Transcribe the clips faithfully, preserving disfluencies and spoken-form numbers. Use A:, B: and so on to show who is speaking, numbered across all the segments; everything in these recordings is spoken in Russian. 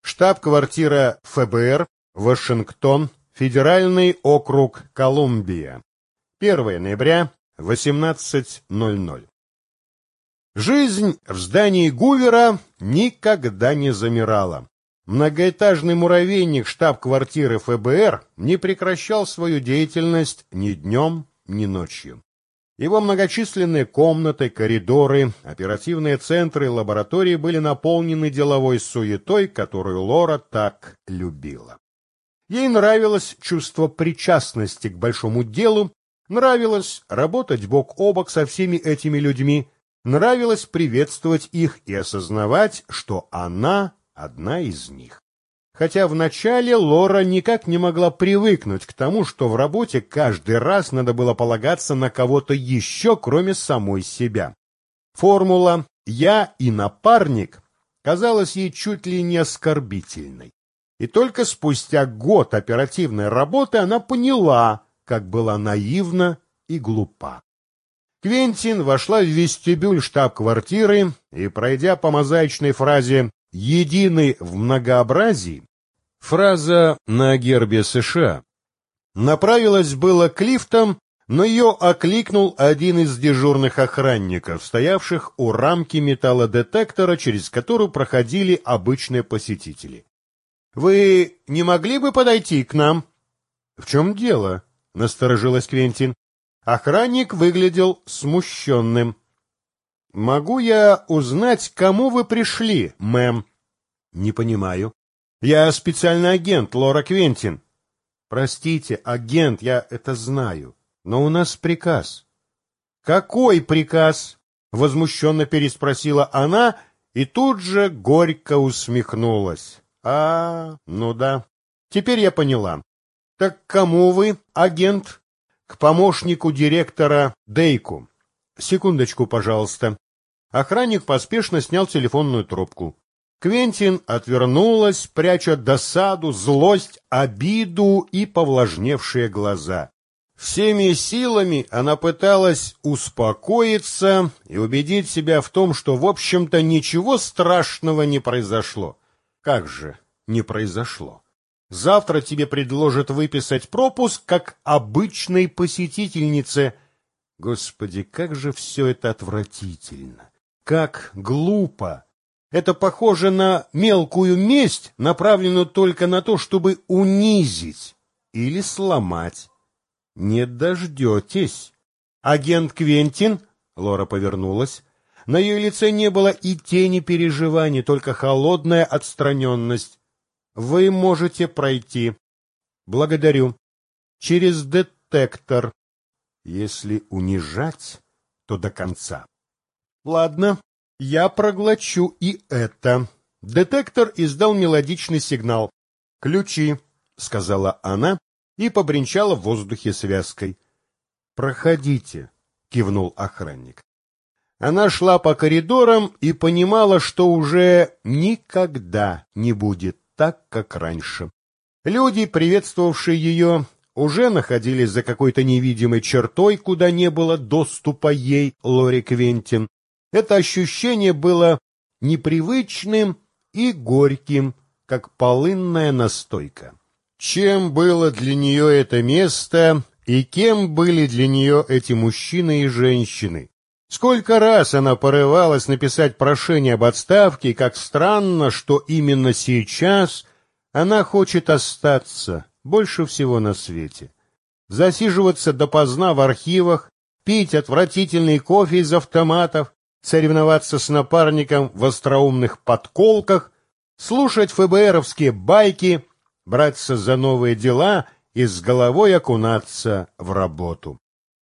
A: Штаб-квартира ФБР, Вашингтон, Федеральный округ Колумбия. первое ноября, восемнадцать ноль ноль. Жизнь в здании Гувера никогда не замирала. Многоэтажный муравейник штаб-квартиры ФБР не прекращал свою деятельность ни днем, ни ночью. Его многочисленные комнаты, коридоры, оперативные центры и лаборатории были наполнены деловой суетой, которую Лора так любила. Ей нравилось чувство причастности к большому делу, нравилось работать бок о бок со всеми этими людьми, нравилось приветствовать их и осознавать, что она одна из них. Хотя вначале Лора никак не могла привыкнуть к тому, что в работе каждый раз надо было полагаться на кого-то еще, кроме самой себя. Формула «я и напарник» казалась ей чуть ли не оскорбительной. И только спустя год оперативной работы она поняла, как была наивна и глупа. Квентин вошла в вестибюль штаб-квартиры и, пройдя по мозаичной фразе «единый в многообразии», фраза на гербе США, направилась было к лифтам, но ее окликнул один из дежурных охранников, стоявших у рамки металлодетектора, через которую проходили обычные посетители. «Вы не могли бы подойти к нам?» «В чем дело?» — насторожилась Квентин. Охранник выглядел смущенным. «Могу я узнать, к кому вы пришли, мэм?» «Не понимаю». «Я специальный агент, Лора Квентин». «Простите, агент, я это знаю, но у нас приказ». «Какой приказ?» — возмущенно переспросила она и тут же горько усмехнулась. «А, ну да, теперь я поняла. Так к кому вы, агент?» «К помощнику директора Дейку». «Секундочку, пожалуйста». Охранник поспешно снял телефонную трубку. Квентин отвернулась, пряча досаду, злость, обиду и повлажневшие глаза. Всеми силами она пыталась успокоиться и убедить себя в том, что, в общем-то, ничего страшного не произошло. Как же не произошло? Завтра тебе предложат выписать пропуск, как обычной посетительнице. Господи, как же все это отвратительно! Как глупо! Это похоже на мелкую месть, направленную только на то, чтобы унизить или сломать. Не дождетесь. Агент Квентин, Лора повернулась, на ее лице не было и тени переживаний, только холодная отстраненность. Вы можете пройти. Благодарю. Через детектор. Если унижать, то до конца. Ладно. Я проглочу и это. Детектор издал мелодичный сигнал. «Ключи», — сказала она и побренчала в воздухе связкой. «Проходите», — кивнул охранник. Она шла по коридорам и понимала, что уже никогда не будет так, как раньше. Люди, приветствовавшие ее, уже находились за какой-то невидимой чертой, куда не было доступа ей, Лоре Квентин. Это ощущение было непривычным и горьким, как полынная настойка. Чем было для нее это место, и кем были для нее эти мужчины и женщины? Сколько раз она порывалась написать прошение об отставке, и как странно, что именно сейчас она хочет остаться больше всего на свете. Засиживаться допоздна в архивах, пить отвратительный кофе из автоматов, соревноваться с напарником в остроумных подколках, слушать ФБРовские байки, браться за новые дела и с головой окунаться в работу.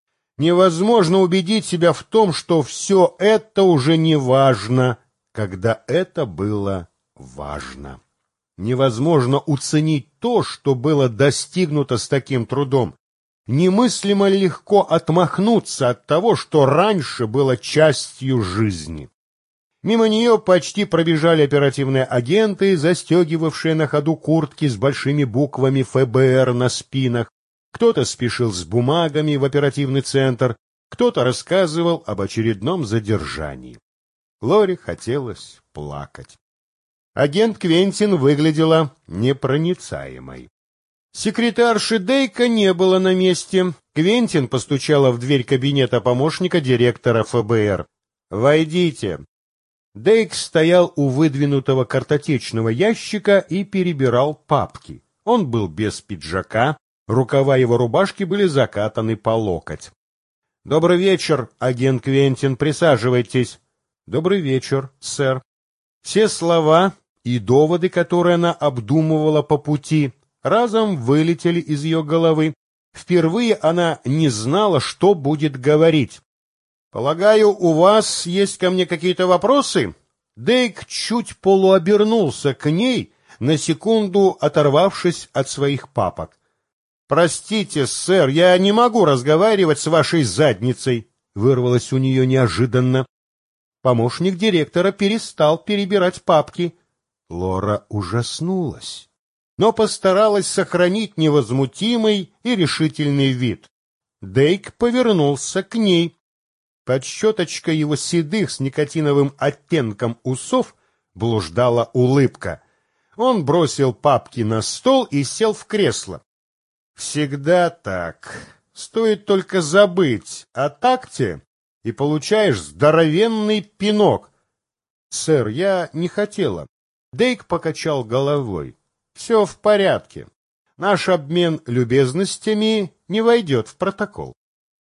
A: Невозможно убедить себя в том, что все это уже не важно, когда это было важно. Невозможно уценить то, что было достигнуто с таким трудом. Немыслимо легко отмахнуться от того, что раньше было частью жизни. Мимо нее почти пробежали оперативные агенты, застегивавшие на ходу куртки с большими буквами ФБР на спинах. Кто-то спешил с бумагами в оперативный центр, кто-то рассказывал об очередном задержании. Лоре хотелось плакать. Агент Квентин выглядела непроницаемой. Секретарши Дейка не было на месте. Квентин постучала в дверь кабинета помощника директора эф бэ эр. «Войдите». Дейк стоял у выдвинутого картотечного ящика и перебирал папки. Он был без пиджака, рукава его рубашки были закатаны по локоть. «Добрый вечер, агент Квентин, присаживайтесь». «Добрый вечер, сэр». Все слова и доводы, которые она обдумывала по пути, разом вылетели из ее головы. Впервые она не знала, что будет говорить. «Полагаю, у вас есть ко мне какие-то вопросы?» Дейк чуть полуобернулся к ней, на секунду оторвавшись от своих папок. «Простите, сэр, я не могу разговаривать с вашей задницей», — вырвалось у нее неожиданно. Помощник директора перестал перебирать папки. Лора ужаснулась, но постаралась сохранить невозмутимый и решительный вид. Дейк повернулся к ней. Под щеточкой его седых с никотиновым оттенком усов блуждала улыбка. Он бросил папки на стол и сел в кресло. «Всегда так. Стоит только забыть о такте, и получаешь здоровенный пинок». «Сэр, я не хотела». Дейк покачал головой. «Все в порядке. Наш обмен любезностями не войдет в протокол».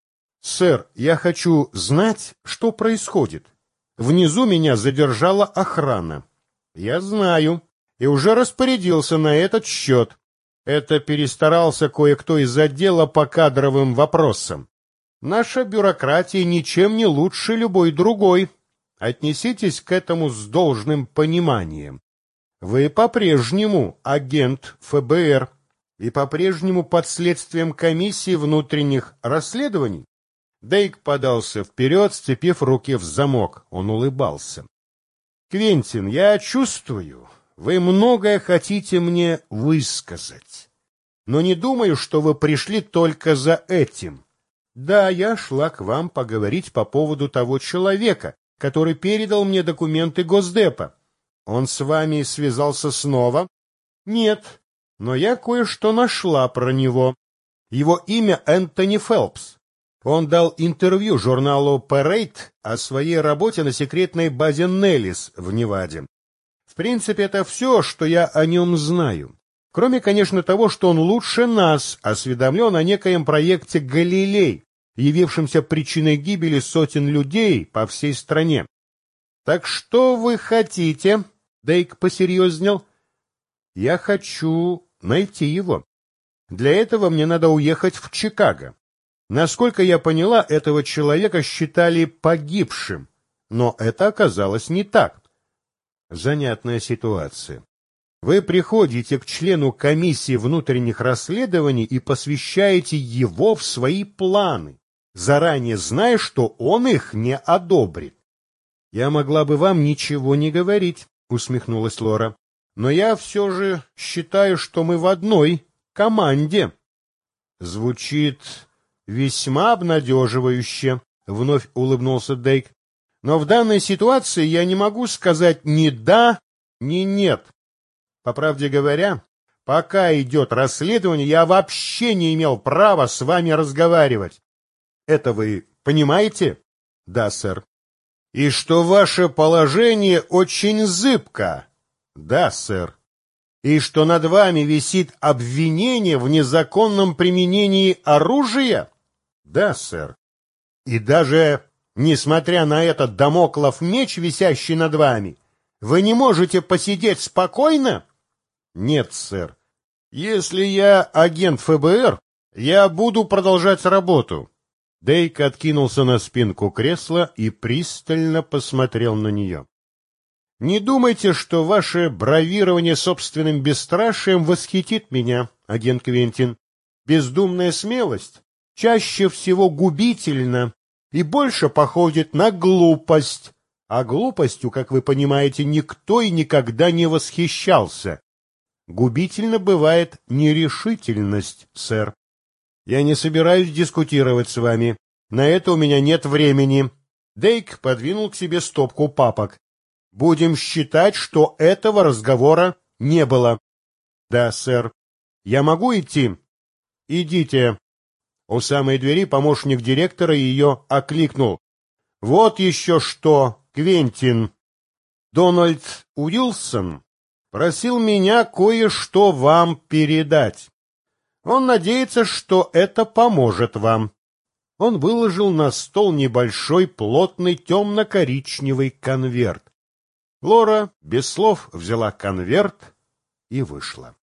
A: «Сэр, я хочу знать, что происходит. Внизу меня задержала охрана». «Я знаю, и уже распорядился на этот счет. Это перестарался кое-кто из отдела по кадровым вопросам. Наша бюрократия ничем не лучше любой другой. Отнеситесь к этому с должным пониманием. Вы по-прежнему агент эф бэ эр и по-прежнему под следствием комиссии внутренних расследований». Дейк подался вперед, сцепив руки в замок. Он улыбался. «Квентин, я чувствую, вы многое хотите мне высказать. Но не думаю, что вы пришли только за этим. Да, я шла к вам поговорить по поводу того человека, который передал мне документы Госдепа. Он с вами связался снова?» «Нет, но я кое-что нашла про него. Его имя Энтони Фелпс. Он дал интервью журналу Parade о своей работе на секретной базе Неллис в Неваде. В принципе, это все, что я о нем знаю. Кроме, конечно, того, что он лучше нас осведомлен о некоем проекте «Галилей», явившемся причиной гибели сотен людей по всей стране. «Так что вы хотите?» — Дейк посерьезнел. «Я хочу найти его. Для этого мне надо уехать в Чикаго. Насколько я поняла, этого человека считали погибшим, но это оказалось не так». Занятная ситуация. Вы приходите к члену комиссии внутренних расследований и посвящаете его в свои планы, заранее зная, что он их не одобрит. «Я могла бы вам ничего не говорить», — усмехнулась Лора, «но я все же считаю, что мы в одной команде». Звучит весьма обнадеживающе, — вновь улыбнулся Дейк. «Но в данной ситуации я не могу сказать ни да, ни нет. По правде говоря, пока идет расследование, я вообще не имел права с вами разговаривать. Это вы понимаете?» «Да, сэр». «И что ваше положение очень зыбко?» «Да, сэр». «И что над вами висит обвинение в незаконном применении оружия?» «Да, сэр». «И даже, несмотря на этот дамоклов меч, висящий над вами, вы не можете посидеть спокойно?» «Нет, сэр. Если я агент эф бэ эр, я буду продолжать работу». Дейк откинулся на спинку кресла и пристально посмотрел на нее. «Не думайте, что ваше бравирование собственным бесстрашием восхитит меня, агент Квентин. Бездумная смелость чаще всего губительна и больше походит на глупость, а глупостью, как вы понимаете, никто и никогда не восхищался. Губительно бывает нерешительность, сэр. Я не собираюсь дискутировать с вами. На это у меня нет времени». Дейк подвинул к себе стопку папок. Будем считать, что этого разговора не было. Да, сэр. Я могу идти? Идите. У самой двери помощник директора ее окликнул. Вот еще что, Квентин. Дональд Уилсон просил меня кое-что вам передать. Он надеется, что это поможет вам. Он выложил на стол небольшой плотный темно-коричневый конверт. Лора без слов взяла конверт и вышла.